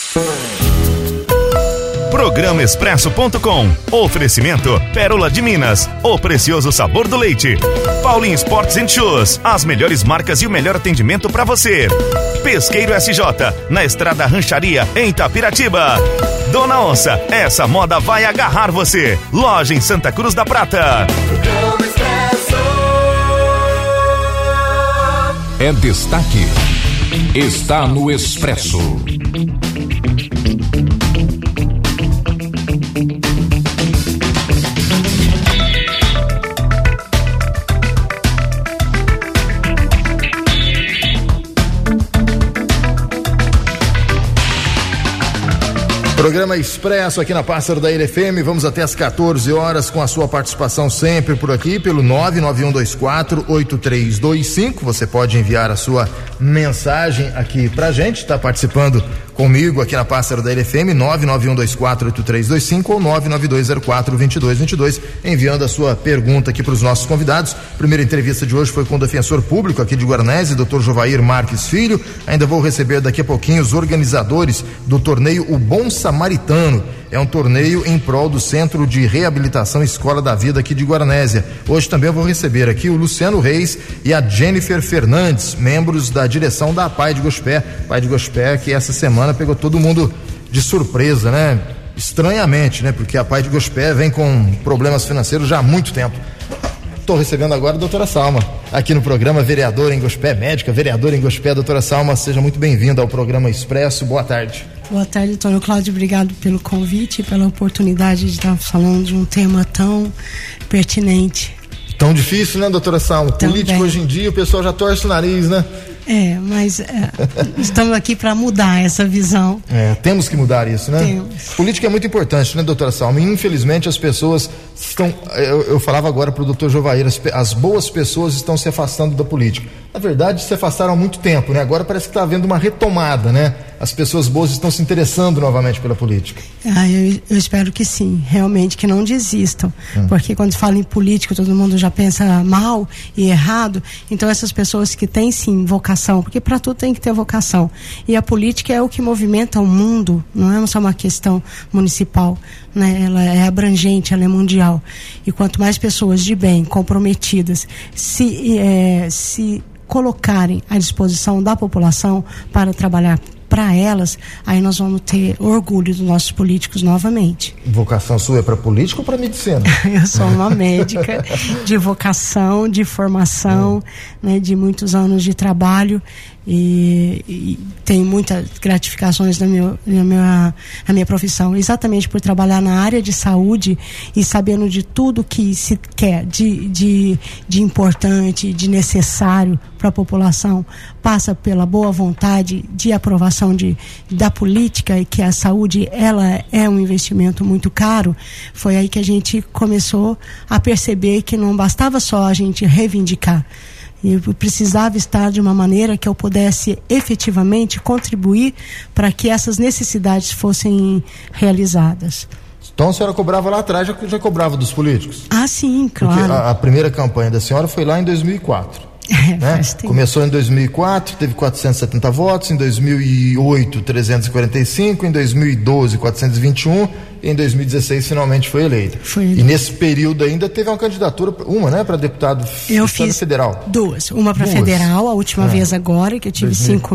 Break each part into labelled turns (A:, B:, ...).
A: Programa Expresso.com. Oferecimento Pérola de Minas, o precioso sabor do leite. Paulinho Sports & Shoes, as melhores marcas e o melhor atendimento para você. Pesqueiro SJ, na Estrada Rancharia, em Itapiratiba. Dona Onça, essa moda vai agarrar você. Loja em Santa Cruz da Prata.
B: Programa Expresso.
C: É destaque. Está no Expresso.
D: Programa Expresso aqui na Pássaro da Ilha FM, vamos até às 14 horas com a sua participação sempre por aqui, pelo 991248325, você pode enviar a sua mensagem aqui pra gente, tá participando comigo aqui na Pássaro da Ilha FM, 991248325 ou 992042222, enviando a sua pergunta aqui para os nossos convidados. Primeira entrevista de hoje foi com o defensor público aqui de Guaranésia, Dr. Jovair Marques Filho. Ainda vou receber daqui a pouquinho os organizadores do torneio O Bom Samaritano. É um torneio em prol do Centro de Reabilitação Escola da Vida aqui de Guaranésia. Hoje também eu vou receber aqui o Luciano Reis e a Jennifer Fernandes, membros da direção da Pai de Gospé. Pai de Gospé que essa semana pegou todo mundo de surpresa, né? Estranhamente, né? Porque a Pai de Gospé vem com problemas financeiros já há muito tempo. Estou recebendo agora a doutora Salma, aqui no programa, vereadora em Gospé, médica, vereadora em Gospé. Doutora Salma, seja muito bem-vinda ao programa Expresso. Boa tarde.
E: Boa tarde, doutor Cláudio. Obrigado pelo convite e pela oportunidade de estar falando de um tema tão pertinente.
D: Tão difícil, né, doutora Salma? Político hoje em dia, o pessoal já torce o nariz, né?
E: Mas estamos aqui para mudar essa visão.
D: Temos que mudar isso, né?
E: Temos.
D: Política é muito importante, né, doutora Salma? Infelizmente as pessoas estão, eu falava agora pro doutor Jovair, as boas pessoas estão se afastando da política. Na verdade, se afastaram há muito tempo, né? Agora parece que está havendo uma retomada, né? As pessoas boas estão se interessando novamente pela política.
E: Eu espero que sim, realmente, que não desistam. Porque quando se fala em político, todo mundo já pensa mal e errado. Então essas pessoas que têm sim vocação, porque para tudo tem que ter vocação. E a política é o que movimenta o mundo, não é só uma questão municipal, né? Ela é abrangente, ela é mundial. E quanto mais pessoas de bem, comprometidas, se colocarem à disposição da população para trabalhar para elas, aí nós vamos ter orgulho dos nossos políticos novamente.
D: Vocação sua é para política ou para medicina?
E: Eu sou uma médica de vocação, de formação, né, de muitos anos de trabalho e tenho muitas gratificações na minha profissão, exatamente por trabalhar na área de saúde e sabendo de tudo que se quer de importante, de necessário para a população, passa pela boa vontade de aprovação da política e que a saúde ela é um investimento muito caro. Foi aí que a gente começou a perceber que não bastava só a gente reivindicar. Eu precisava estar de uma maneira que eu pudesse efetivamente contribuir para que essas necessidades fossem realizadas.
D: Então a senhora cobrava lá atrás, já cobrava dos políticos?
E: Sim, claro.
D: Porque a primeira campanha da senhora foi lá em 2004. Né? Começou em 2004, teve 470 votos, em 2008 345, em 2012 421 e em 2016 finalmente foi eleita. E nesse período ainda teve uma candidatura, né, para deputado federal.
E: Duas, uma para federal, a última vez agora, que eu tive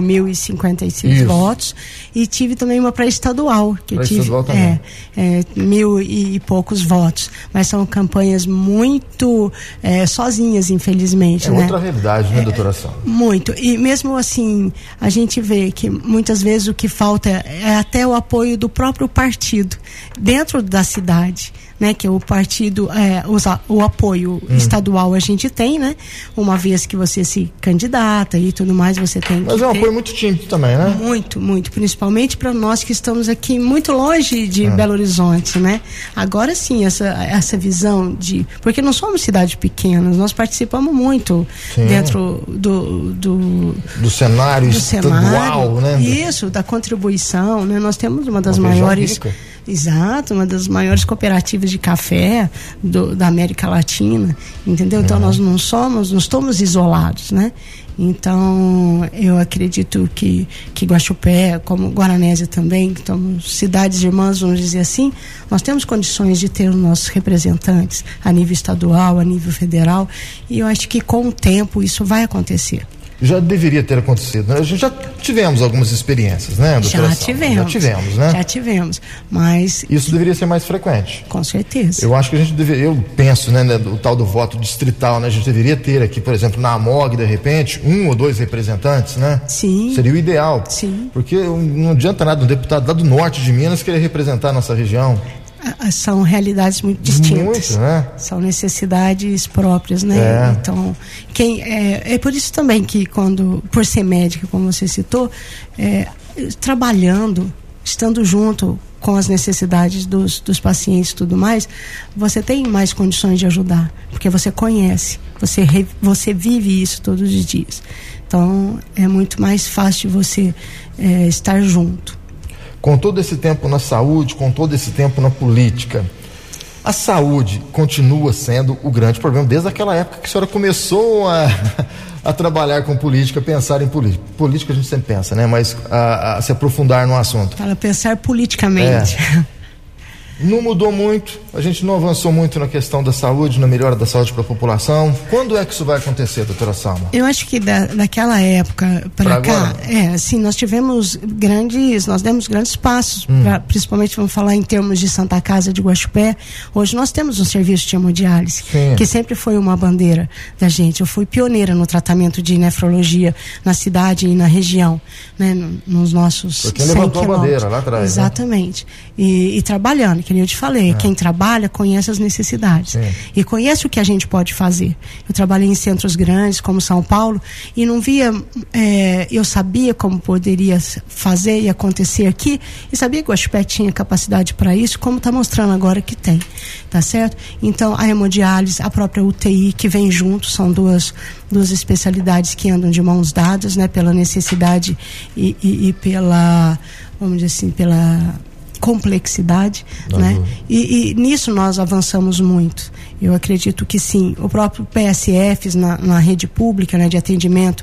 E: 5.056 votos, e tive também uma para estadual, que eu tive
D: estadual também.
E: 1.000 e poucos votos, mas são campanhas muito sozinhas, infelizmente.
D: Outra realidade, né, doutora Salma?
E: Muito, e mesmo assim a gente vê que muitas vezes o que falta é até o apoio do próprio partido dentro da cidade, né, que o partido o apoio estadual a gente tem, né, uma vez que você se candidata e tudo mais, você tem que
D: mas é um apoio muito tímido também, né?
E: Muito, principalmente para nós que estamos aqui muito longe de Belo Horizonte, né? Agora sim, essa visão porque não somos cidades pequenas, nós participamos muito dentro do cenário
D: estadual, né?
E: Isso, da contribuição, né? Nós temos uma das maiores... Exato, uma das maiores cooperativas de café da América Latina, entendeu? Então nós não estamos isolados, né? Então, eu acredito que Guaxupé, como Guaranésia também, que somos cidades irmãs, vamos dizer assim, nós temos condições de ter os nossos representantes a nível estadual, a nível federal, e eu acho que com o tempo isso vai acontecer.
D: Já deveria ter acontecido, né? A gente já tivemos algumas experiências, né, doutora?
E: Já tivemos, né? Já tivemos, mas...
D: Isso deveria ser mais frequente.
E: Com certeza.
D: Eu acho que a gente deveria, eu penso, né, o tal do voto distrital, né? A gente deveria ter aqui, por exemplo, na AMOG, de repente, 1 ou 2 representantes, né?
E: Sim.
D: Seria o ideal.
E: Sim.
D: Porque não adianta nada um deputado lá do norte de Minas querer representar a nossa região.
E: São realidades muito distintas.
D: Muito, né?
E: São necessidades próprias, né? Então, é por isso também que por ser médica, como você citou, trabalhando, estando junto com as necessidades dos pacientes e tudo mais, você tem mais condições de ajudar, porque você conhece, você vive isso todos os dias. Então, é muito mais fácil você estar junto.
D: Com todo esse tempo na saúde, com todo esse tempo na política, a saúde continua sendo o grande problema desde aquela época que a senhora começou a trabalhar com política, pensar em política. Política a gente sempre pensa, né? Mas a se aprofundar no assunto.
E: Para pensar politicamente.
D: Não mudou muito, a gente não avançou muito na questão da saúde, na melhora da saúde para a população. Quando é que isso vai acontecer, doutora Salma?
E: Eu acho que daquela época para cá, assim, nós demos grandes passos, principalmente vamos falar em termos de Santa Casa de Guaxupé. Hoje nós temos um serviço de hemodiálise, que sempre foi uma bandeira da gente. Eu fui pioneira no tratamento de nefrologia na cidade e na região, né, nos nossos 100
D: quem levantou a bandeira lá atrás.
E: Exatamente. Né? E trabalhando, que nem eu te falei, quem trabalha conhece as necessidades e conhece o que a gente pode fazer. Eu trabalhei em centros grandes como São Paulo e não via, eu sabia como poderia fazer e acontecer aqui, e sabia que o Guaxupé tinha capacidade para isso, como está mostrando agora que tem, tá certo? Então a hemodiálise, a própria UTI que vem junto, são duas especialidades que andam de mãos dadas, né, pela necessidade e pela, vamos dizer assim, pela complexidade, né? E nisso nós avançamos muito. Eu acredito que sim. O próprio PSFs na rede pública, né, de atendimento,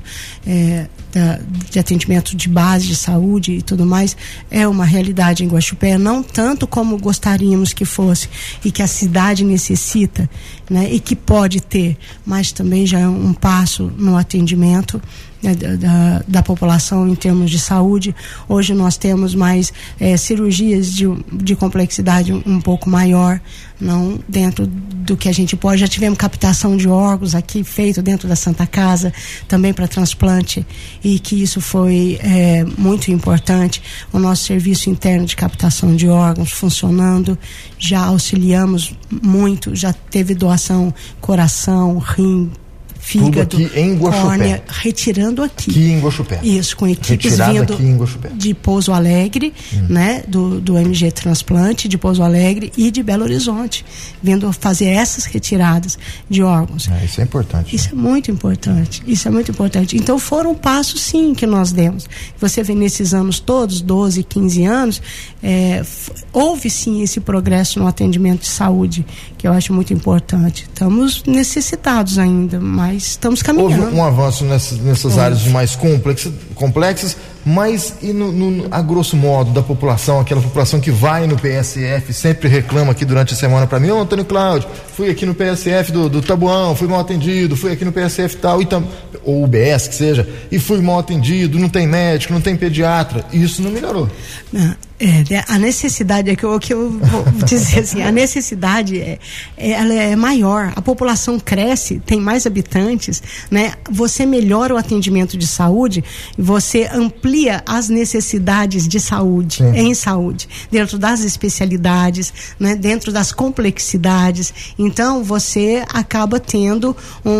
E: de atendimento de base de saúde e tudo mais, é uma realidade em Guaxupé, não tanto como gostaríamos que fosse e que a cidade necessita, né, e que pode ter, mas também já é um passo no atendimento, né, da população em termos de saúde. Hoje nós temos mais cirurgias de complexidade um pouco maior, não dentro do que a gente pode. Já tivemos captação de órgãos aqui feito dentro da Santa Casa, também para transplante, e que isso foi muito importante. O nosso serviço interno de captação de órgãos funcionando, já auxiliamos muito, já teve doação coração, rim, fígado,
D: tudo aqui em Guaxupé.
E: Córnea, retirando aqui
D: em Guaxupé.
E: Isso, com equipes vindo de Pouso Alegre, né, do MG Transplante de Pouso Alegre e de Belo Horizonte, vindo fazer essas retiradas de órgãos.
D: Isso é importante.
E: Isso é muito importante. Isso é muito importante. Então foram passos, sim, que nós demos. Você vê nesses anos todos, 12, 15 anos, houve sim esse progresso no atendimento de saúde, que eu acho muito importante. Estamos necessitados ainda, mas estamos caminhando.
D: Houve um avanço nessas áreas de mais complexas, mas a grosso modo da população, aquela população que vai no PSF, sempre reclama aqui durante a semana para mim: ô Antônio Cláudio, fui aqui no PSF do Tabuão, fui mal atendido, fui aqui no PSF tal, ou UBS que seja, e fui mal atendido, não tem médico, não tem pediatra. Isso não melhorou.
E: Não. A necessidade, o que eu vou dizer assim, a necessidade ela é maior, a população cresce, tem mais habitantes, né? Você melhora o atendimento de saúde, você amplia as necessidades de saúde, em saúde, dentro das especialidades, né? Dentro das complexidades. Então você acaba tendo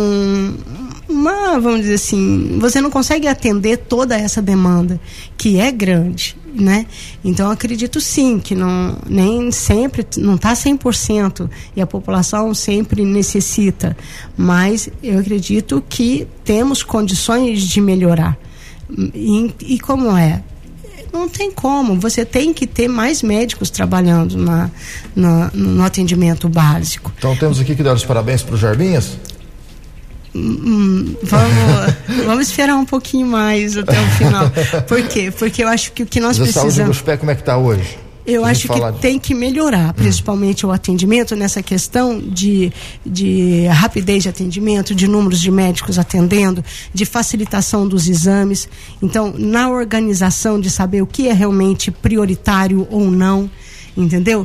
E: vamos dizer assim, você não consegue atender toda essa demanda, que é grande, né? Então acredito sim que nem sempre não está 100% e a população sempre necessita, mas eu acredito que temos condições de melhorar. E como não tem como, você tem que ter mais médicos trabalhando no atendimento básico.
D: Então temos aqui que dar os parabéns para o Jarbinhas.
E: Vamos esperar um pouquinho mais até o final. Por quê? Porque eu acho que o que nós precisamos...
D: A saúde do pé, como é que está hoje?
E: Eu acho que tem que melhorar, principalmente o atendimento nessa questão de rapidez de atendimento, de números de médicos atendendo, de facilitação dos exames. Então, na organização de saber o que é realmente prioritário ou não, entendeu?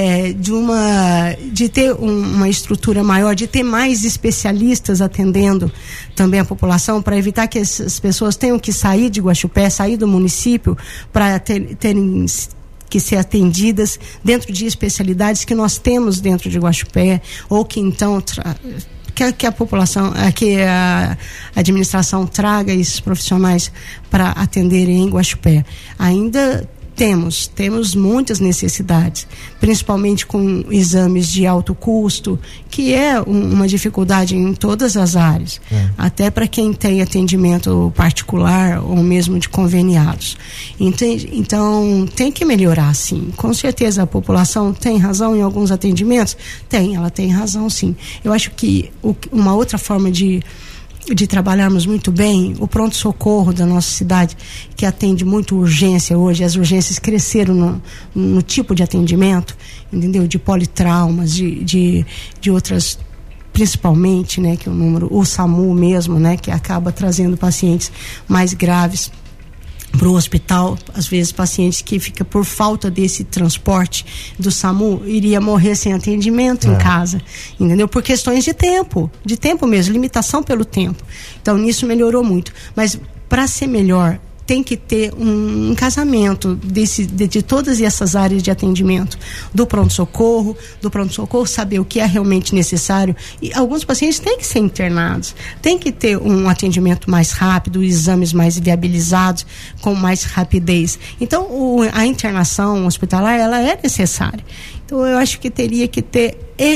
E: De ter uma estrutura maior, de ter mais especialistas atendendo também a população, para evitar que essas pessoas tenham que sair de Guaxupé, sair do município, para terem que ser atendidas dentro de especialidades que nós temos dentro de Guaxupé, ou que então que a população, que a administração traga esses profissionais para atenderem em Guaxupé. Ainda temos muitas necessidades, principalmente com exames de alto custo, que é uma dificuldade em todas as áreas, até para quem tem atendimento particular ou mesmo de conveniados. Então tem que melhorar, sim. Com certeza a população tem razão em alguns atendimentos? Ela tem razão, sim. Eu acho que uma outra forma de trabalharmos muito bem, o pronto-socorro da nossa cidade, que atende muito urgência hoje, as urgências cresceram no tipo de atendimento, entendeu? De politraumas, de outras, principalmente, né, que o SAMU mesmo, né, que acaba trazendo pacientes mais graves para o hospital. Às vezes pacientes que fica por falta desse transporte do SAMU, iria morrer sem atendimento em casa, entendeu? Por questões de tempo mesmo, limitação pelo tempo. Então nisso melhorou muito, mas para ser melhor tem que ter um casamento de todas essas áreas de atendimento, do pronto-socorro, saber o que é realmente necessário. E alguns pacientes têm que ser internados, tem que ter um atendimento mais rápido, exames mais viabilizados, com mais rapidez. Então, a internação hospitalar, ela é necessária. Então, eu acho que teria que ter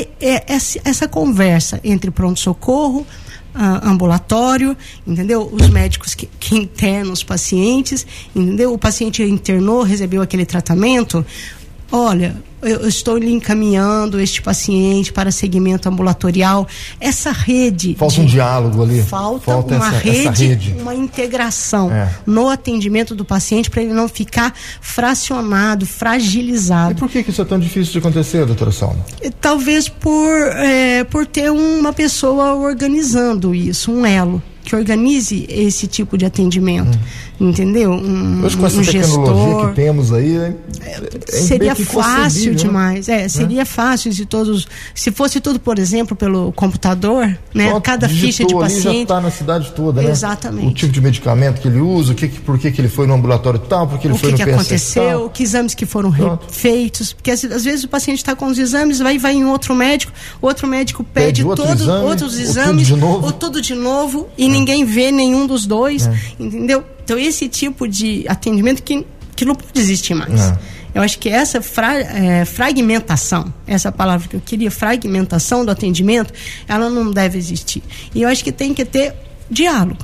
E: essa conversa entre pronto-socorro, ambulatório, entendeu? Os médicos que internam os pacientes, entendeu? O paciente internou, recebeu aquele tratamento. Olha, eu estou lhe encaminhando este paciente para segmento ambulatorial. Essa rede...
D: Falta um diálogo ali.
E: Falta uma rede, uma integração no atendimento do paciente, para ele não ficar fracionado, fragilizado.
D: E por que isso é tão difícil de acontecer, doutora Salma?
E: Talvez por ter uma pessoa organizando isso, um elo que organize esse tipo de atendimento, entendeu?
D: Hoje com essa tecnologia que temos aí,
E: seria fácil demais, seria fácil se fosse tudo, por exemplo, pelo computador, né? Cada ficha de paciente já está
D: na cidade toda, né?
E: Exatamente.
D: O tipo de medicamento que ele usa, por que ele foi no ambulatório tal, por que ele foi no PSF tal. O que aconteceu,
E: que exames que foram feitos, porque às vezes o paciente está com os exames, vai em outro médico pede outros exames, ou tudo de novo, e ninguém vê nenhum dos dois, entendeu? Então esse tipo de atendimento que não pode existir mais. Eu acho que essa fragmentação, essa palavra que eu queria, fragmentação do atendimento, ela não deve existir. E eu acho que tem que ter diálogo,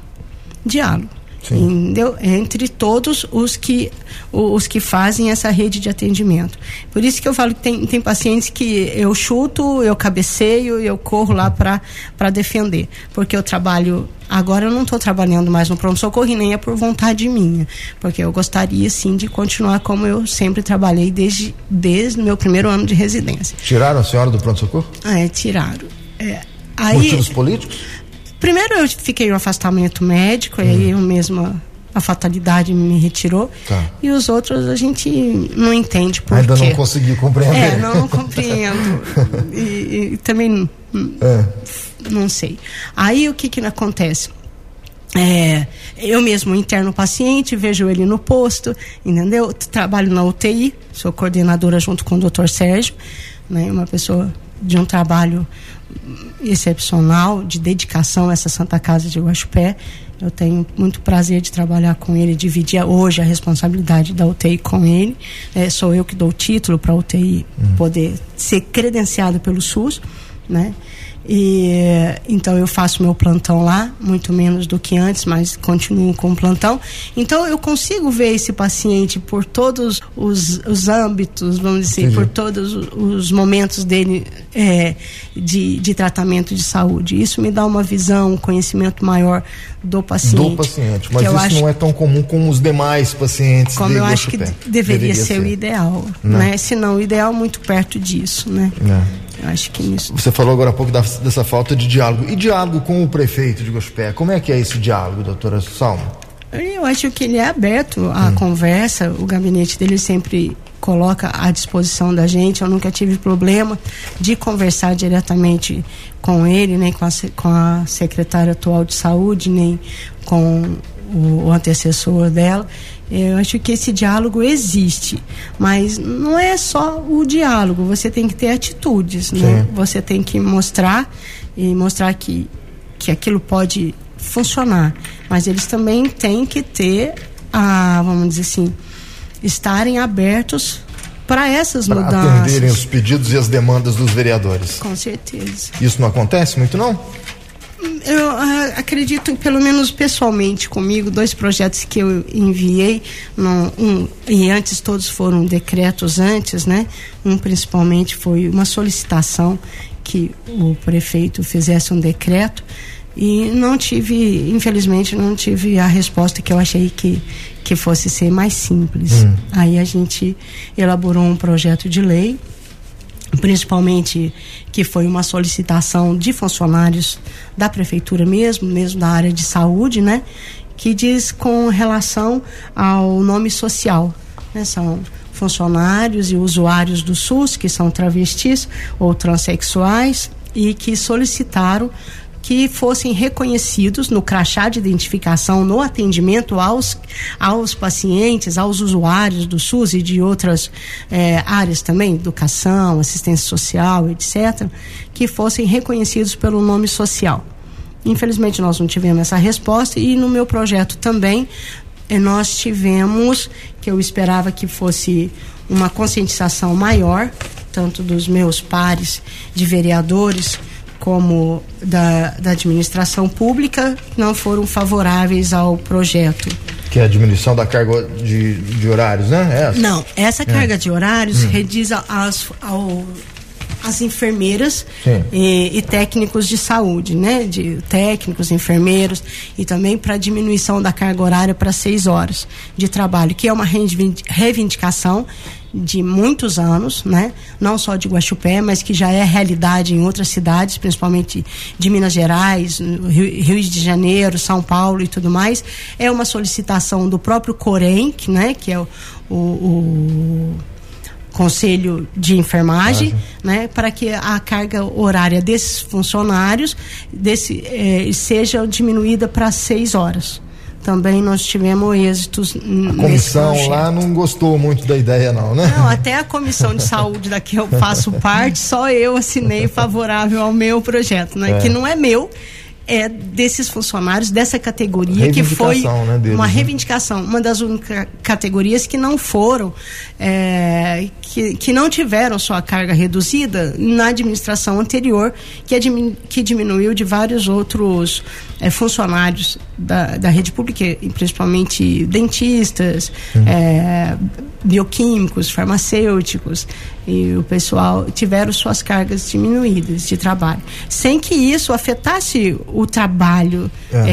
E: entendeu? Entre todos os que fazem essa rede de atendimento. Por isso que eu falo que tem pacientes que eu chuto, eu cabeceio, eu corro lá para defender, porque eu trabalho. Agora eu não estou trabalhando mais no pronto-socorro, e nem é por vontade minha, porque eu gostaria sim de continuar como eu sempre trabalhei desde o meu primeiro ano de residência.
D: Tiraram a senhora do pronto-socorro?
E: Tiraram.
D: Motivos políticos?
E: Primeiro eu fiquei em um afastamento médico, aí eu mesma, a fatalidade me retirou. E os outros a gente não entende por
D: Ainda
E: quê.
D: Não consegui compreender.
E: Não compreendo. e também não sei. Aí o que acontece? Eu mesmo interno o paciente, vejo ele no posto, entendeu? Trabalho na UTI, sou coordenadora junto com o Dr. Sérgio, né? Uma pessoa de um trabalho excepcional, de dedicação a essa Santa Casa de Guaxupé. Eu tenho muito prazer de trabalhar com ele, dividir hoje a responsabilidade da UTI com ele. Sou eu que dou o título para a UTI poder ser credenciada pelo SUS, né? Então eu faço meu plantão lá, muito menos do que antes, mas continuo com o plantão. Então eu consigo ver esse paciente por todos os âmbitos, vamos dizer, por todos os momentos dele de tratamento de saúde. Isso me dá uma visão, um conhecimento maior do paciente.
D: Mas isso não é tão comum com os demais pacientes.
E: Como eu acho que deveria ser o ideal, né? Se não o ideal, muito perto disso, né? Eu acho que nisso.
D: Você falou agora há pouco dessa falta de diálogo. E diálogo com o prefeito de Guaxupé? Como é que é esse diálogo, doutora Salma?
E: Eu acho que ele é aberto à conversa. O gabinete dele sempre coloca à disposição da gente. Eu nunca tive problema de conversar diretamente com ele, nem com a secretária atual de saúde, nem com o antecessor dela. Eu acho que esse diálogo existe, mas não é só o diálogo, você tem que ter atitudes, né? Você tem que mostrar que aquilo pode funcionar, mas eles também têm que ter, vamos dizer assim, estarem abertos para essas mudanças. Para
D: atenderem os pedidos e as demandas dos vereadores.
E: Com certeza.
D: Isso não acontece muito, não?
E: Eu acredito, pelo menos pessoalmente comigo, 2 projetos que eu enviei, e antes todos foram decretos antes, né? Um principalmente foi uma solicitação que o prefeito fizesse um decreto e infelizmente não tive a resposta que eu achei que fosse ser mais simples. Aí a gente elaborou um projeto de lei, principalmente que foi uma solicitação de funcionários da prefeitura mesmo da área de saúde, né? Que diz com relação ao nome social, né? São funcionários e usuários do SUS que são travestis ou transexuais e que solicitaram que fossem reconhecidos no crachá de identificação, no atendimento aos pacientes, aos usuários do SUS e de outras áreas também, educação, assistência social, etc., que fossem reconhecidos pelo nome social. Infelizmente nós não tivemos essa resposta e no meu projeto também nós tivemos, que eu esperava que fosse uma conscientização maior, tanto dos meus pares de vereadores como da administração pública, não foram favoráveis ao projeto.
D: Que é a diminuição da carga de horários, né?
E: Não, essa carga de horários rediz as enfermeiras e técnicos de saúde, né? De técnicos, enfermeiros, e também para diminuição da carga horária para 6 horas de trabalho, que é uma reivindicação de muitos anos, né? Não só de Guaxupé, mas que já é realidade em outras cidades, principalmente de Minas Gerais, Rio de Janeiro, São Paulo e tudo mais. É uma solicitação do próprio COREN, né? Que é o Conselho de Enfermagem, né? Para que a carga horária desses funcionários seja diminuída para 6 horas. Também nós tivemos êxitos. A
D: comissão lá não gostou muito da ideia, não, né?
E: Não, até a comissão de saúde da que eu faço parte, só eu assinei favorável ao meu projeto, né? Que não é meu, é desses funcionários, dessa categoria, que foi uma reivindicação, uma das únicas categorias que não foram, que não tiveram sua carga reduzida na administração anterior, que diminuiu de vários outros funcionários da rede pública, principalmente dentistas, bioquímicos, farmacêuticos, e o pessoal tiveram suas cargas diminuídas de trabalho, sem que isso afetasse o trabalho,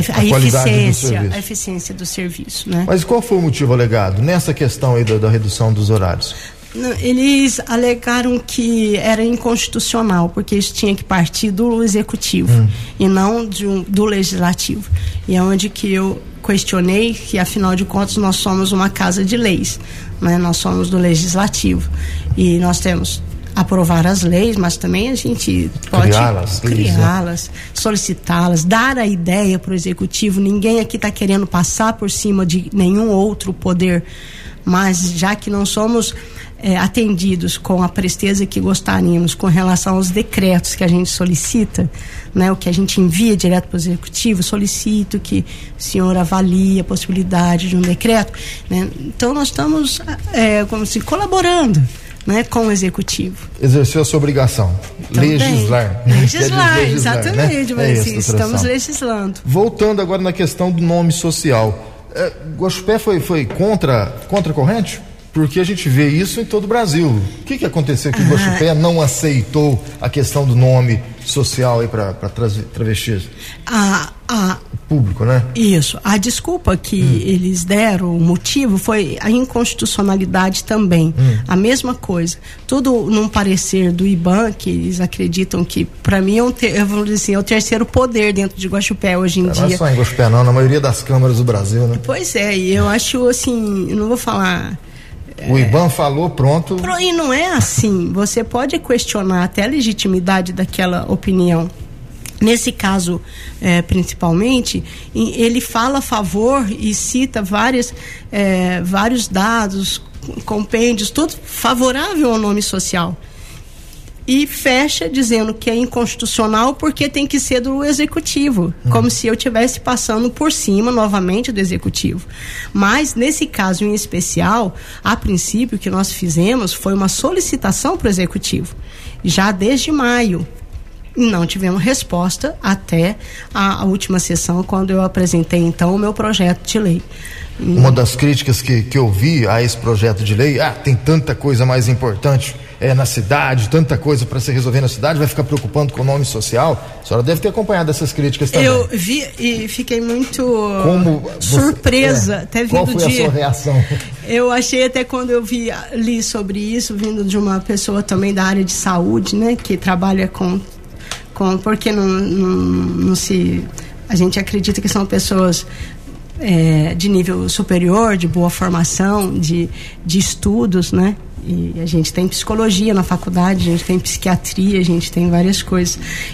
E: a eficiência do serviço, né?
D: Mas qual foi o motivo alegado nessa questão aí da redução dos horários?
E: Eles alegaram que era inconstitucional, porque isso tinha que partir do executivo e não do legislativo. E é onde que eu questionei que, afinal de contas, nós somos uma casa de leis, né? Nós somos do legislativo e nós temos aprovar as leis, mas também a gente pode criá-las, solicitá-las, dar a ideia para o executivo. Ninguém aqui está querendo passar por cima de nenhum outro poder, mas já que não somos atendidos com a presteza que gostaríamos com relação aos decretos que a gente solicita, né, o que a gente envia direto para o executivo, solicito que o senhor avalie a possibilidade de um decreto, né? Então nós estamos como assim, colaborando, né, com o executivo.
D: Exerceu a sua obrigação.
E: Também.
D: Legislar,
E: exatamente,
D: né?
E: estamos legislando.
D: Voltando agora na questão do nome social, Guaxupé foi contra a corrente? Porque a gente vê isso em todo o Brasil. O que aconteceu que Guaxupé não aceitou a questão do nome social aí para travestis? Público, né?
E: Isso. A desculpa que eles deram, o motivo foi a inconstitucionalidade também. A mesma coisa. Tudo num parecer do IBAN, que eles acreditam que, para mim, vamos dizer assim, é o terceiro poder dentro de Guaxupé hoje em dia.
D: Não é só em Guaxupé, não, na maioria das câmaras do Brasil, né?
E: Pois é, e eu acho assim, eu não vou falar.
D: O IBAN falou, pronto.
E: E não é assim. Você pode questionar até a legitimidade daquela opinião. Nesse caso, principalmente, ele fala a favor e cita vários dados, compêndios, tudo favorável ao nome social. E fecha dizendo que é inconstitucional porque tem que ser do executivo, como se eu estivesse passando por cima novamente do executivo. Mas nesse caso em especial, a princípio o que nós fizemos foi uma solicitação para o executivo, já desde maio. Não tivemos resposta até a última sessão, quando eu apresentei então o meu projeto de lei.
D: Uma das críticas que eu vi a esse projeto de lei, tem tanta coisa mais importante na cidade, tanta coisa para se resolver na cidade, vai ficar preocupando com o nome social. A senhora deve ter acompanhado essas críticas também.
E: Eu vi e fiquei muito surpresa, até vindo
D: Qual foi a sua reação?
E: Eu achei até quando eu li sobre isso, vindo de uma pessoa também da área de saúde, né, que trabalha porque não se... A gente acredita que são pessoas de nível superior, de boa formação, de estudos, né? E a gente tem psicologia na faculdade, a gente tem psiquiatria, a gente tem várias coisas.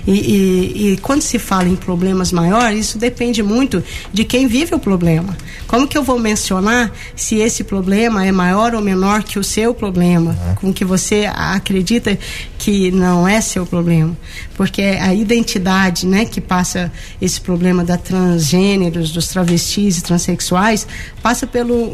E: E quando se fala em problemas maiores, isso depende muito de quem vive o problema. Como que eu vou mencionar se esse problema é maior ou menor que o seu problema? Com que você acredita que não é seu problema? Porque a identidade, né, que passa esse problema da transgêneros, dos travestis e transexuais, passa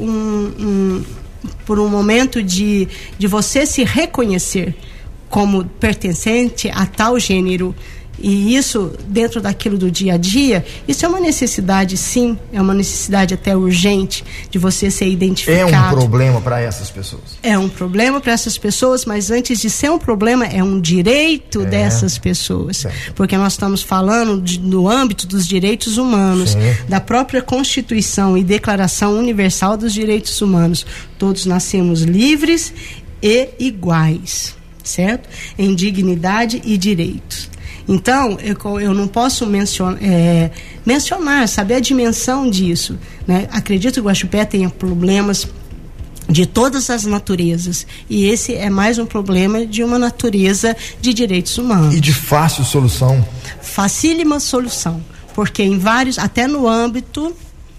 E: por um momento de você se reconhecer como pertencente a tal gênero. E isso, dentro daquilo do dia a dia, isso é uma necessidade, sim, é uma necessidade até urgente de você ser identificado.
D: É um problema para essas pessoas.
E: É um problema para essas pessoas, mas antes de ser um problema, é um direito dessas pessoas. Porque nós estamos falando no âmbito dos direitos humanos, da própria Constituição e Declaração Universal dos Direitos Humanos. Todos nascemos livres e iguais, certo? Em dignidade e direitos. Então, eu não posso mencionar, saber a dimensão disso, né? Acredito que o Guaxupé tenha problemas de todas as naturezas, e esse é mais um problema de uma natureza de direitos humanos.
D: E de fácil solução?
E: Facílima solução, porque em vários, até no âmbito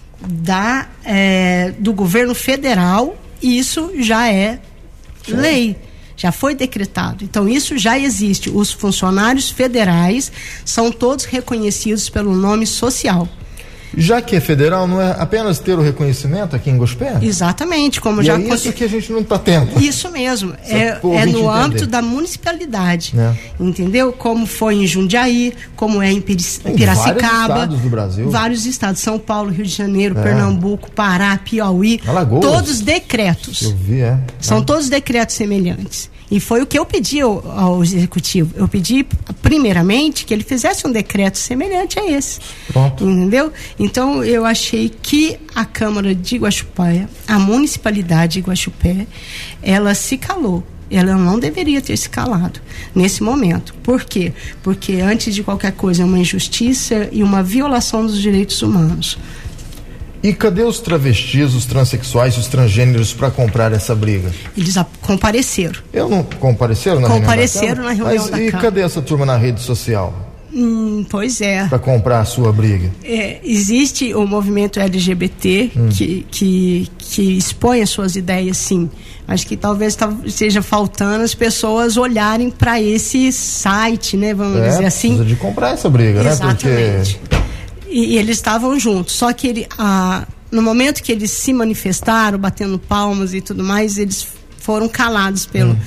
E: do governo federal, isso já é lei. Já foi decretado. Então, isso já existe. Os funcionários federais são todos reconhecidos pelo nome social.
D: Já que é federal, não é apenas ter o reconhecimento aqui em Guaxupé?
E: Exatamente. Como
D: e
E: já
D: é isso que a gente não está tendo.
E: Isso mesmo. É no âmbito da municipalidade. Entendeu? Como foi em Jundiaí, como é em Piracicaba.
D: Vários estados do Brasil.
E: Vários estados. São Paulo, Rio de Janeiro, Pernambuco, Pará, Piauí.
D: Alagoas.
E: Todos decretos.
D: Eu vi,
E: São todos decretos semelhantes. E foi o que eu pedi ao executivo. Eu pedi, primeiramente, que ele fizesse um decreto semelhante a esse.
D: Pronto.
E: Entendeu? Então, eu achei que a Câmara de Guaxupé, a municipalidade de Guaxupé, ela se calou. Ela não deveria ter se calado nesse momento. Por quê? Porque, antes de qualquer coisa, é uma injustiça e uma violação dos direitos humanos.
D: E cadê os travestis, os transexuais, os transgêneros para comprar essa briga?
E: Eles compareceram.
D: Eu não compareceram na reunião da Câmara?
E: Mas
D: e cadê essa turma na rede social?
E: Pois é.
D: Para comprar a sua briga.
E: Existe o movimento LGBT que expõe as suas ideias, sim. Acho que talvez esteja faltando as pessoas olharem para esse site, né? Vamos dizer assim.
D: Precisa de comprar essa briga,
E: exatamente,
D: né? Porque...
E: E eles estavam juntos, só que no momento que eles se manifestaram, batendo palmas e tudo mais, eles foram calados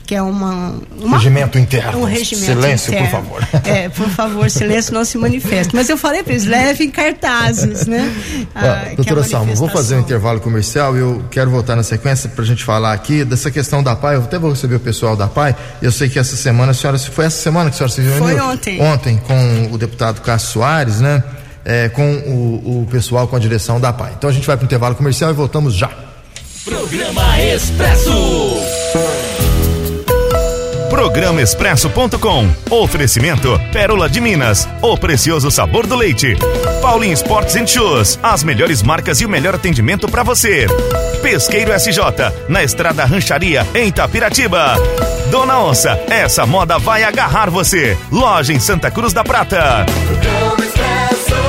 E: que é
D: regimento interno.
E: Um regimento
D: silêncio,
E: interno.
D: por favor.
E: Por favor, silêncio, não se manifeste. Mas eu falei para eles, levem cartazes, né?
D: Doutora Salma, vou fazer um intervalo comercial e eu quero voltar na sequência para a gente falar aqui dessa questão da PAI. Eu até vou receber o pessoal da PAI. Eu sei que essa semana, foi essa semana que a senhora se reuniu?
E: Foi ontem.
D: Ontem, com o deputado Cássio Soares, né? Com o pessoal, com a direção da PAI. Então a gente vai para o intervalo comercial e voltamos já.
C: Programa Expresso.
A: Programa Expresso.com. Oferecimento Pérola de Minas, o precioso sabor do leite. Paulin Sports and Shoes, as melhores marcas e o melhor atendimento para você. Pesqueiro SJ, na Estrada Rancharia, em Itapiratiba. Dona Onça, essa moda vai agarrar você. Loja em Santa Cruz da Prata.
B: Programa Expresso.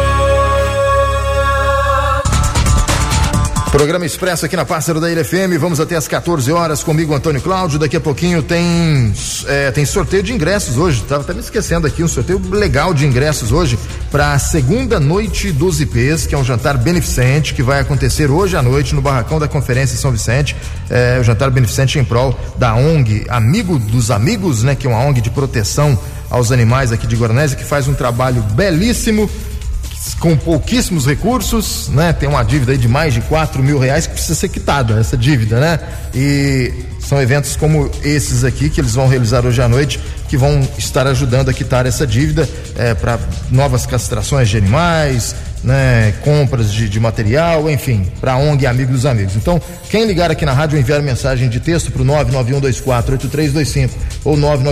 D: Programa Expresso aqui na Pássaro da Ilha FM, vamos até às 14 horas comigo, Antônio Cláudio. Daqui a pouquinho tem sorteio de ingressos hoje, tava até me esquecendo aqui, um sorteio legal de ingressos hoje para a segunda noite dos IPs, que é um jantar beneficente que vai acontecer hoje à noite no Barracão da Conferência São Vicente, o jantar beneficente em prol da ONG Amigo dos Amigos, né, que é uma ONG de proteção aos animais aqui de Guaranésia, que faz um trabalho belíssimo, com pouquíssimos recursos, né? Tem uma dívida aí de mais de R$4 mil que precisa ser quitada, essa dívida, né? E são eventos como esses aqui que eles vão realizar hoje à noite que vão estar ajudando a quitar essa dívida para novas castrações de animais, né? Compras de material, enfim, para a ONG Amigo dos Amigos. Então, quem ligar aqui na rádio, enviar mensagem de texto pro 991248325 ou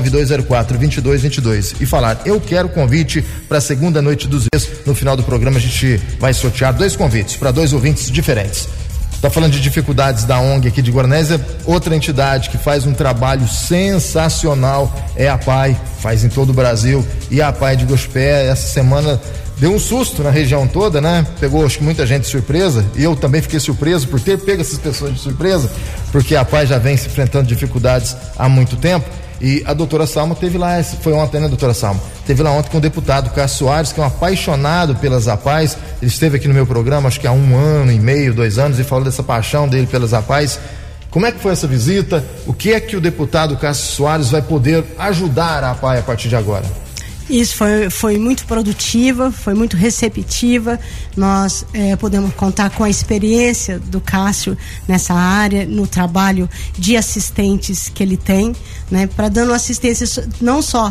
D: 992042222 e falar: eu quero convite para a segunda noite dos IPs. No final do programa a gente vai sortear 2 convites para 2 ouvintes diferentes. Tá falando de dificuldades da ONG aqui de Guaranésia. Outra entidade que faz um trabalho sensacional é a PAI, faz em todo o Brasil, e a PAI de Gospé essa semana deu um susto na região toda, né? Pegou, acho que muita gente de surpresa, e eu também fiquei surpreso por ter pego essas pessoas de surpresa, porque a PAI já vem se enfrentando dificuldades há muito tempo. E a doutora Salma teve lá, foi ontem, né, doutora Salma? Teve lá ontem com o deputado Cássio Soares, que é um apaixonado pelas APAIs. Ele esteve aqui no meu programa, acho que há 1 ano e meio, 2 anos, e falou dessa paixão dele pelas APAIs. Como é que foi essa visita? O que é que o deputado Cássio Soares vai poder ajudar a APAI a partir de agora?
E: Isso foi muito produtiva, foi muito receptiva. Nós podemos contar com a experiência do Cássio nessa área, no trabalho de assistentes que ele tem, né, para dando assistência não só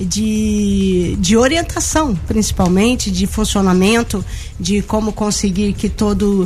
E: de orientação, principalmente de funcionamento, de como conseguir que tudo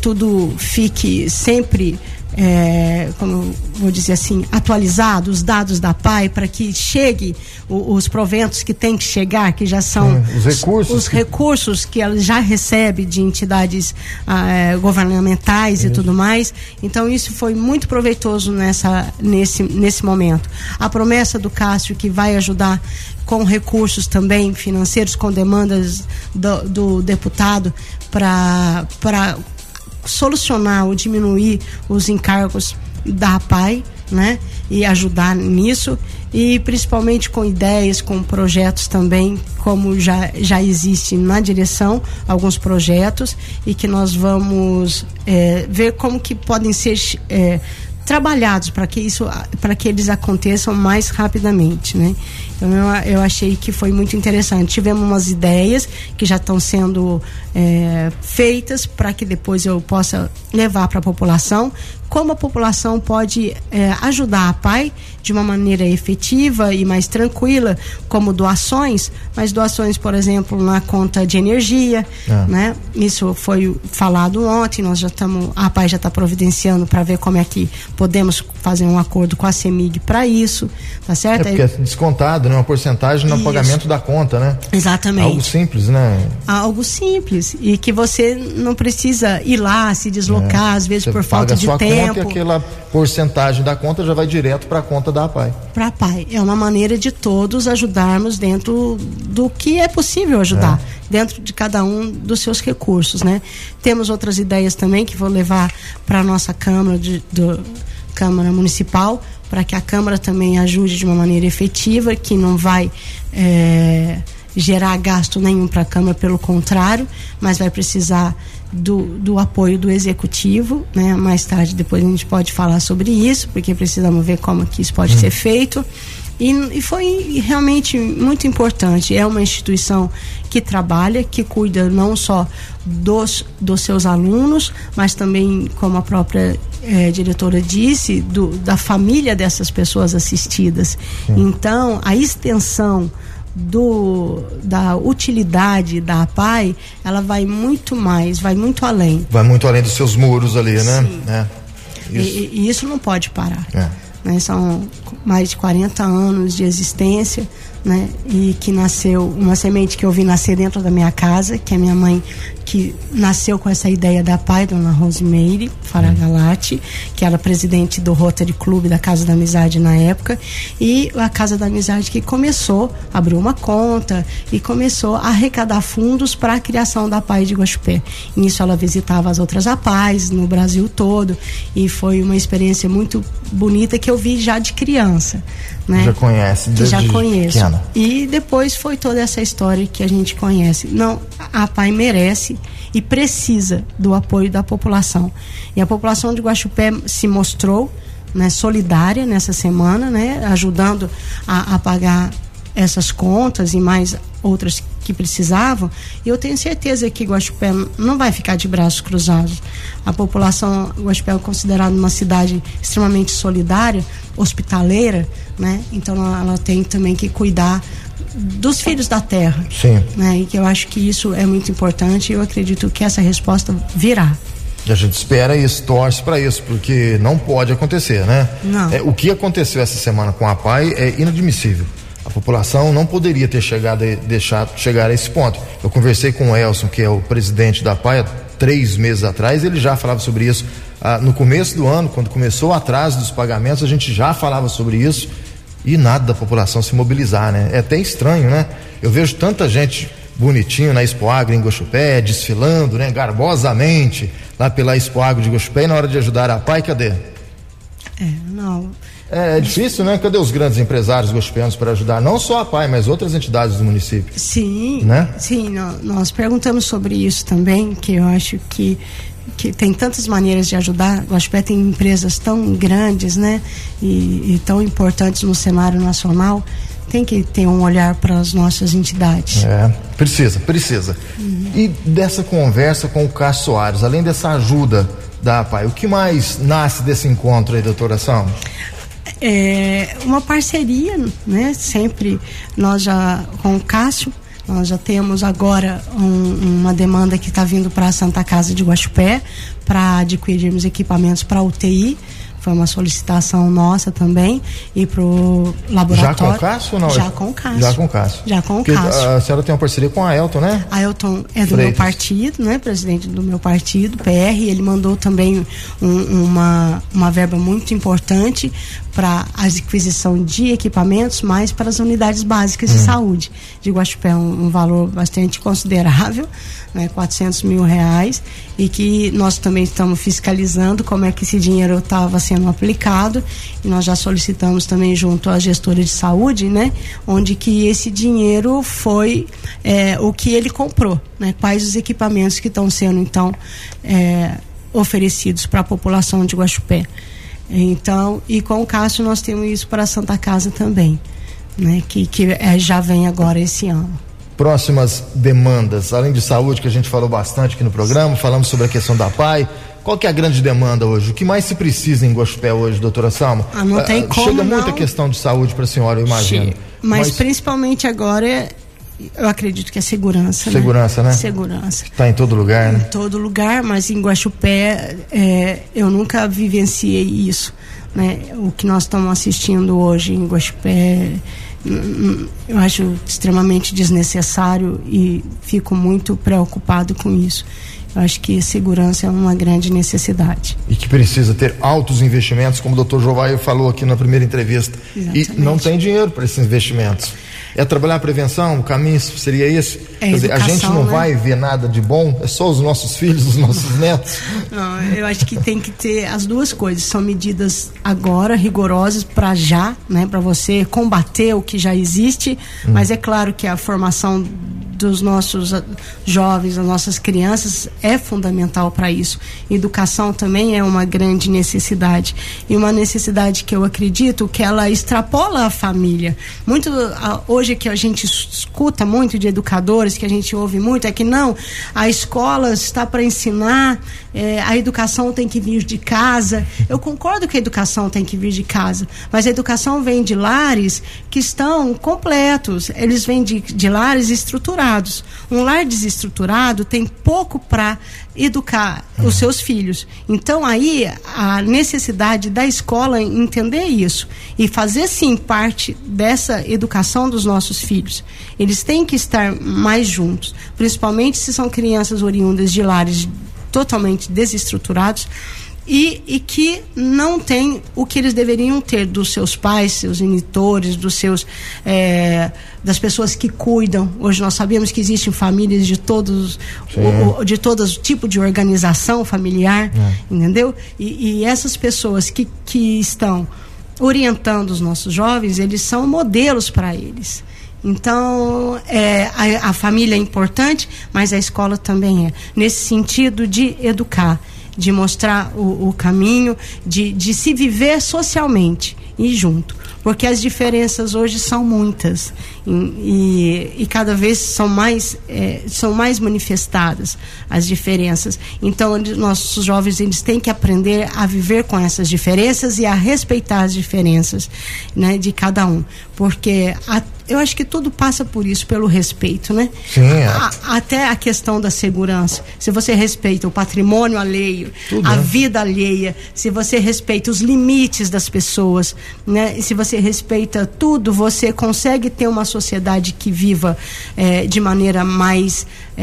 E: fique sempre, como eu vou dizer assim, atualizado, os dados da PAI, para que chegue os proventos que tem que chegar, que já são os recursos que ela já recebe de entidades governamentais e tudo mais. Então isso foi muito proveitoso nesse momento. A promessa do Cássio, que vai ajudar com recursos também financeiros, com demandas do deputado para solucionar ou diminuir os encargos da APAI, né? E ajudar nisso, e principalmente com ideias, com projetos também, como já existe na direção alguns projetos, e que nós vamos ver como que podem ser trabalhados para que eles aconteçam mais rapidamente, né? Então eu achei que foi muito interessante. Tivemos umas ideias que já estão sendo feitas para que depois eu possa levar para a população, como a população pode ajudar a PAI de uma maneira efetiva e mais tranquila, como doações, mas doações, por exemplo, na conta de energia, né? Isso foi falado ontem, a PAI já está providenciando para ver como é que podemos fazer um acordo com a CEMIG para isso, tá certo?
D: Porque é descontado, né? Uma porcentagem no pagamento da conta, né?
E: Exatamente.
D: Algo simples, né?
E: Algo simples, e que você não precisa ir lá, se deslocar, às vezes por falta de tempo.
D: Conta, e aquela porcentagem da conta já vai direto para a conta da APAI. Para a
E: APAI. É uma maneira de todos ajudarmos dentro do que é possível ajudar, dentro de cada um dos seus recursos, né? Temos outras ideias também que vou levar para a nossa Câmara Câmara Municipal, para que a Câmara também ajude de uma maneira efetiva, que não vai gerar gasto nenhum para a Câmara, pelo contrário, mas vai precisar do apoio do executivo, né? Mais tarde, depois a gente pode falar sobre isso, porque precisamos ver como que isso pode ser feito. E foi realmente muito importante. É uma instituição que trabalha, que cuida não só dos seus alunos, mas também, como a própria diretora disse, da família dessas pessoas assistidas. Então, a extensão da utilidade da APAE, ela vai muito mais, vai muito além.
D: Vai muito além dos seus muros ali, né?
E: Sim. E isso não pode parar. Né? São mais de 40 anos de existência, né? E que nasceu, uma semente que eu vi nascer dentro da minha casa, que é minha mãe, que nasceu com essa ideia da pai, dona Rosemeire Faragalati, que era presidente do Rotary Club da Casa da Amizade na época, e a Casa da Amizade que abriu uma conta e começou a arrecadar fundos para a criação da APAE de Guaxupé. Nisso ela visitava as outras APAEs no Brasil todo, e foi uma experiência muito bonita que eu vi já de criança, né?
D: Já conhece,
E: que já conheço.
D: Pequena.
E: E depois foi toda essa história que a gente conhece. Não, a APAE merece e precisa do apoio da população. E a população de Guaxupé se mostrou, né, solidária nessa semana, né, ajudando a pagar essas contas e mais outras que precisavam. E eu tenho certeza que Guaxupé não vai ficar de braços cruzados. A população de Guaxupé é considerada uma cidade extremamente solidária, hospitaleira, né? Então ela tem também que cuidar dos filhos da terra.
D: Sim.
E: Né? E que eu acho que isso é muito importante, e eu acredito que essa resposta virá.
D: E a gente espera isso, torce para isso, porque não pode acontecer, né?
E: Não.
D: O que aconteceu essa semana com a APAE é inadmissível. A população não poderia ter deixado chegar a esse ponto. Eu conversei com o Elson, que é o presidente da APAE, há 3 meses atrás. Ele já falava sobre isso no começo do ano, quando começou o atraso dos pagamentos. A gente já falava sobre isso e nada da população se mobilizar, né? É até estranho, né? Eu vejo tanta gente bonitinho na Expo Agro em Guaxupé, desfilando, né, garbosamente lá pela Expo Agro de Guaxupé, e na hora de ajudar a APAE, cadê?
E: Não.
D: É difícil, né? Cadê os grandes empresários guaxupeanos para ajudar? Não só a APAE, mas outras entidades do município.
E: Sim,
D: né?
E: Sim, nós perguntamos sobre isso também, que eu acho que tem tantas maneiras de ajudar. Guaxupé tem empresas tão grandes, né? E tão importantes no cenário nacional. Tem que ter um olhar para as nossas entidades.
D: Precisa. E dessa conversa com o Cássio Soares, além dessa ajuda da APAE, o que mais nasce desse encontro aí, doutora Salma?
E: Uma parceria, né? Sempre com o Cássio, nós já temos agora uma demanda que está vindo para a Santa Casa de Guaxupé para adquirirmos equipamentos para UTI. Foi uma solicitação nossa também, e pro laboratório.
D: Já com o Cássio ou não?
E: Já com o Cássio.
D: Já com o Cássio. A senhora tem uma parceria com a Ailton, né? A
E: Ailton é do meu partido, né? Presidente do meu partido, PR. Ele mandou também uma verba muito importante para a aquisição de equipamentos, mas para as unidades básicas de saúde de Guaxupé, um valor bastante considerável, né, R$400 mil, e que nós também estamos fiscalizando como é que esse dinheiro estava sendo aplicado, e nós já solicitamos também junto à gestora de saúde, né, onde que esse dinheiro foi o que ele comprou, né, quais os equipamentos que estão sendo então oferecidos para a população de Guaxupé. Então, e com o Cássio nós temos isso para a Santa Casa também, né, que já vem agora esse ano.
D: Próximas demandas, além de saúde, que a gente falou bastante aqui no programa, falamos sobre a questão da APAE. Qual que é a grande demanda hoje? O que mais se precisa em Guaxupé hoje, doutora Salma?
E: Não tem como.
D: Chega muita questão de saúde para a senhora, eu imagino.
E: Mas principalmente agora, eu acredito que é segurança.
D: Segurança, né?
E: Segurança.
D: Está em todo lugar, né?
E: Em todo lugar, mas em Guaxupé eu nunca vivenciei isso, né? O que nós estamos assistindo hoje em Guaxupé, eu acho extremamente desnecessário e fico muito preocupado com isso. Eu acho que segurança é uma grande necessidade. E que precisa ter altos investimentos, como o Dr. Jovair falou aqui na primeira entrevista. Exatamente. E não tem dinheiro para esses investimentos. É trabalhar a prevenção, o caminho seria esse? Quer dizer, a gente não vai ver nada de bom, é só os nossos filhos, os nossos netos? Não, eu acho que tem que ter as duas coisas. São medidas agora rigorosas para já, né, para você combater o que já existe, mas é claro que a formação dos nossos jovens, das nossas crianças, é fundamental para isso. Educação também é uma grande necessidade, e uma necessidade que eu acredito que ela extrapola a família. Muito hoje que a gente escuta muito de educadores, que a gente ouve muito, é que não, a escola está para ensinar, a educação tem que vir de casa. Eu concordo que a educação tem que vir de casa, mas a educação vem de lares que estão completos, eles vêm de lares estruturados. Um lar desestruturado tem pouco para educar os seus filhos. Então aí a necessidade da escola entender isso e fazer sim parte dessa educação dos nossos filhos. Eles têm que estar mais juntos, principalmente se são crianças oriundas de lares totalmente desestruturados e que não têm o que eles deveriam ter dos seus pais, seus genitores, dos seus das pessoas que cuidam. Hoje nós sabemos que existem famílias de todos tipo de organização familiar, entendeu? E essas pessoas que estão orientando os nossos jovens, eles são modelos para eles. Então, a família é importante, mas a escola também é. Nesse sentido de educar, de mostrar o caminho, de se viver socialmente e junto. Porque as diferenças hoje são muitas e cada vez são mais manifestadas as diferenças. Então, nossos jovens, eles têm que aprender a viver com essas diferenças e a respeitar as diferenças, né, de cada um. Porque eu acho que tudo passa por isso, pelo respeito, né?
D: Sim,
E: até a questão da segurança. Se você respeita o patrimônio alheio, a vida alheia, se você respeita os limites das pessoas, né? E se você respeita tudo, você consegue ter uma sociedade que viva de maneira mais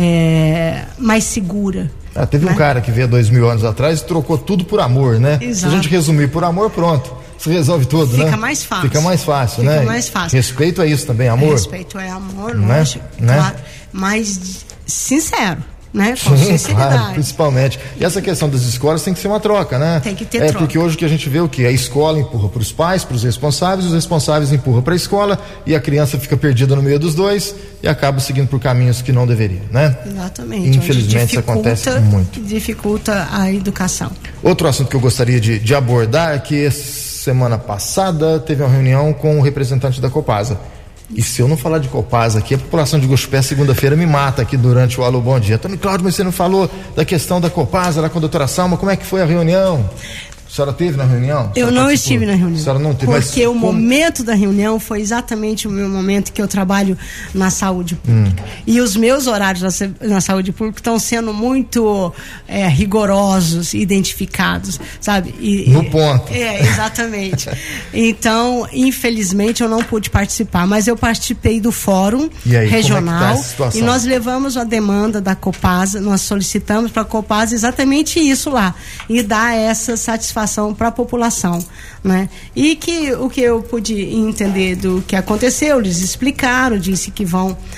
E: segura.
D: Teve um cara que veio 2000 anos atrás e trocou tudo por amor, né?
E: Exato.
D: Se a gente resumir por amor, pronto. Você resolve tudo, né?
E: Fica mais fácil.
D: Fica mais fácil, né?
E: Fica mais fácil.
D: Respeito é isso também, amor?
E: Respeito é amor,
D: né?
E: lógico,
D: né?
E: Claro, mas sincero, né? Com sinceridade.
D: Claro, principalmente. E essa questão das escolas tem que ser uma troca, né?
E: Tem que ter troca.
D: Porque hoje o que a gente vê o quê? A escola empurra para os pais, para os responsáveis, os responsáveis empurram para a escola e a criança fica perdida no meio dos dois e acaba seguindo por caminhos que não deveria, né?
E: Exatamente.
D: Infelizmente isso acontece muito.
E: Dificulta a educação.
D: Outro assunto que eu gostaria de abordar é que semana passada teve uma reunião com o representante da Copasa. E se eu não falar de Copasa aqui, a população de Guaxupé segunda-feira me mata aqui durante o Alô Bom Dia. Tony Cláudio, mas você não falou da questão da Copasa lá com a doutora Salma, como é que foi a reunião? A senhora teve na reunião?
E: Eu não estive na reunião.
D: A senhora não teve,
E: porque o momento da reunião foi exatamente o meu momento que eu trabalho na saúde pública. E os meus horários na saúde pública estão sendo muito rigorosos, identificados, sabe?
D: No ponto.
E: Exatamente. Então, infelizmente, eu não pude participar, mas eu participei do fórum regional e nós levamos a demanda da Copasa, nós solicitamos para a Copasa exatamente isso lá, e dar essa satisfação para a população, né? E que o que eu pude entender do que aconteceu, eles explicaram, disse que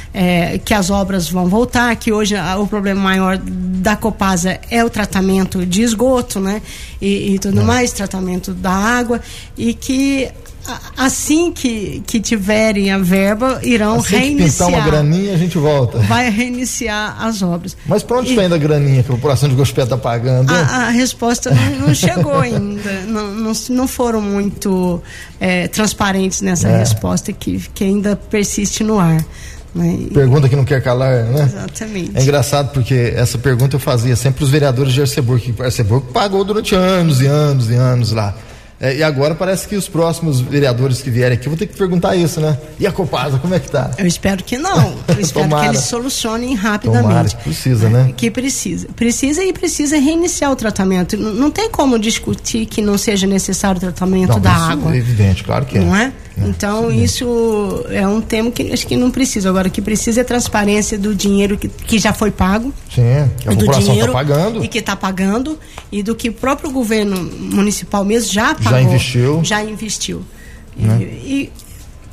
E: que as obras vão voltar, que hoje o problema maior da Copasa é o tratamento de esgoto, né? E tudo mais, tratamento da água, e que assim que tiverem a verba, irão reiniciar.
D: Pintar uma graninha, a gente volta.
E: Vai reiniciar as obras.
D: Mas para onde está indo a graninha que a população de Guaxupé está pagando?
E: A resposta não chegou ainda. Não foram muito transparentes nessa resposta que ainda persiste no ar. Né?
D: Pergunta que não quer calar, né?
E: Exatamente.
D: É engraçado porque essa pergunta eu fazia sempre para os vereadores de Arceburgo, que Arceburgo pagou durante anos e anos e anos lá. E agora parece que os próximos vereadores que vierem aqui vão ter que perguntar isso, né? E a Copasa, como é que tá?
E: Eu espero que não. Eu espero que eles solucionem rapidamente.
D: Tomara, que precisa, né?
E: Que precisa. Precisa reiniciar o tratamento. Não tem como discutir que não seja necessário o tratamento da água.
D: É evidente, claro que é.
E: Não é? Então, isso é um tema que acho que não precisa. Agora, o que precisa é transparência do dinheiro que já foi pago.
D: Sim, que a população está pagando.
E: E que está pagando. E do que o próprio governo municipal mesmo já pagou.
D: Já investiu.
E: Né?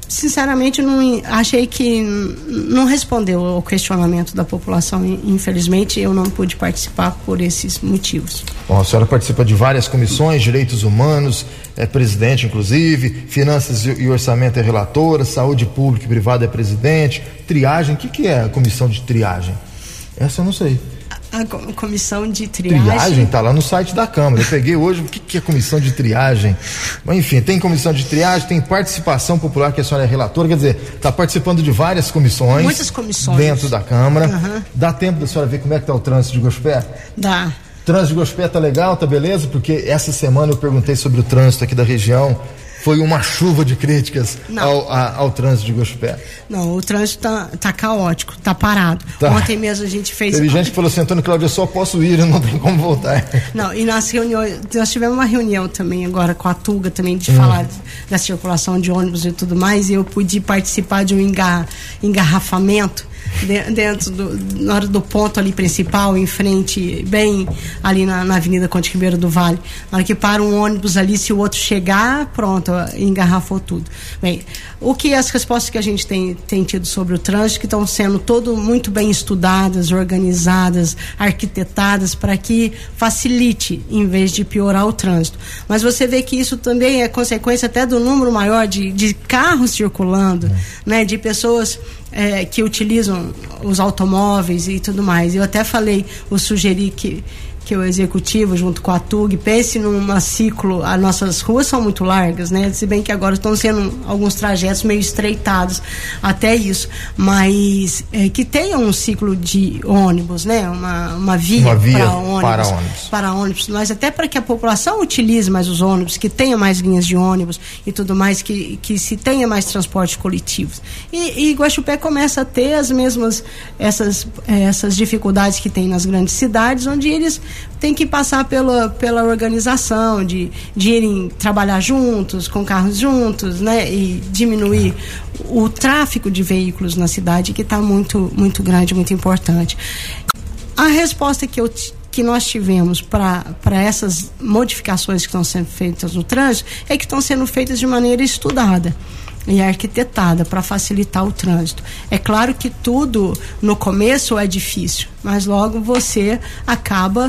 E: sinceramente, achei que não respondeu ao questionamento da população. Infelizmente, eu não pude participar por esses motivos.
D: Bom, a senhora participa de várias comissões, direitos humanos, é presidente, inclusive, finanças e orçamento é relatora, saúde pública e privada é presidente, triagem, o que é a comissão de triagem? Essa eu não sei.
E: A comissão de triagem.
D: Triagem tá lá no site da Câmara. Eu peguei hoje, o que é comissão de triagem? Mas, enfim, tem comissão de triagem, tem participação popular, que a senhora é relatora, quer dizer, está participando de várias comissões.
E: Muitas comissões.
D: Dentro da Câmara. Dá tempo da senhora ver como é que tá o trânsito de Gospé?
E: Dá.
D: O trânsito de Gospé tá legal, tá beleza? Porque essa semana eu perguntei sobre o trânsito aqui da região. Foi uma chuva de críticas ao trânsito de Gospé.
E: Não, o trânsito tá caótico, tá parado.
D: Tá.
E: Ontem mesmo a gente fez...
D: Teve gente que falou assim, Antônio Cláudio, eu só posso ir, eu não tenho como voltar.
E: Não, e nas reuniões, nós tivemos uma reunião também agora com a Tuga também de falar da circulação de ônibus e tudo mais, e eu pude participar de um engarrafamento dentro na hora do ponto ali principal, em frente, bem ali na Avenida Conde Ribeiro do Vale. Na hora que para um ônibus ali, se o outro chegar, pronto, engarrafou tudo. Bem, as respostas que a gente tem tido sobre o trânsito, que estão sendo muito bem estudadas, organizadas, arquitetadas, para que facilite, em vez de piorar o trânsito. Mas você vê que isso também é consequência até do número maior de carros circulando, né, de pessoas que utilizam os automóveis e tudo mais. Eu até sugeri que o executivo, junto com a TUG, pense numa ciclo. As nossas ruas são muito largas, né? Se bem que agora estão sendo alguns trajetos meio estreitados, até isso, mas que tenha um ciclo de ônibus, né? Uma via para ônibus, mas até para que a população utilize mais os ônibus, que tenha mais linhas de ônibus e tudo mais, que se tenha mais transporte coletivo. E Guaxupé começa a ter as mesmas essas dificuldades que tem nas grandes cidades, onde eles têm que passar pela organização de irem trabalhar juntos, com carros juntos, né, e diminuir o tráfego de veículos na cidade, que está muito, muito grande, muito importante. A resposta que nós tivemos para essas modificações que estão sendo feitas no trânsito é que estão sendo feitas de maneira estudada e arquitetada para facilitar o trânsito. É claro que tudo no começo é difícil, mas logo você acaba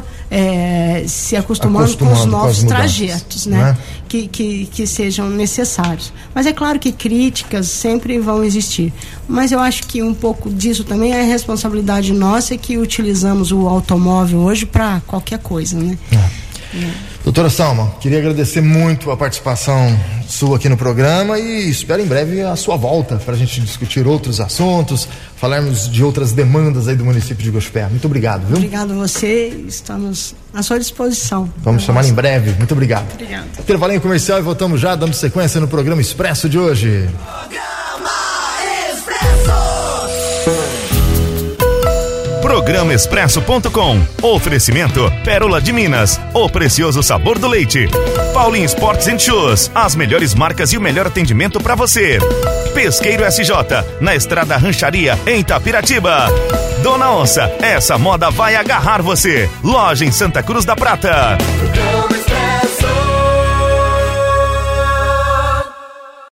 E: se acostumando com os novos trajetos, né? Que sejam necessários. Mas é claro que críticas sempre vão existir. Mas eu acho que um pouco disso também é responsabilidade nossa, que utilizamos o automóvel hoje para qualquer coisa, né?
D: Doutora Salma, queria agradecer muito a participação sua aqui no programa e espero em breve a sua volta para a gente discutir outros assuntos, falarmos de outras demandas aí do município de Gospé. Muito obrigado, viu?
E: Obrigado a você, estamos à sua disposição.
D: Vamos chamar em breve, muito obrigado.
E: Obrigado.
D: Intervalinho comercial e voltamos já, dando sequência no programa Expresso de hoje.
A: Programa Expresso.com. Oferecimento Pérola de Minas, o precioso sabor do leite. Paulin Sports and Shoes, as melhores marcas e o melhor atendimento para você. Pesqueiro SJ, na Estrada Rancharia, em Itapiratiba. Dona Onça, essa moda vai agarrar você. Loja em Santa Cruz da Prata.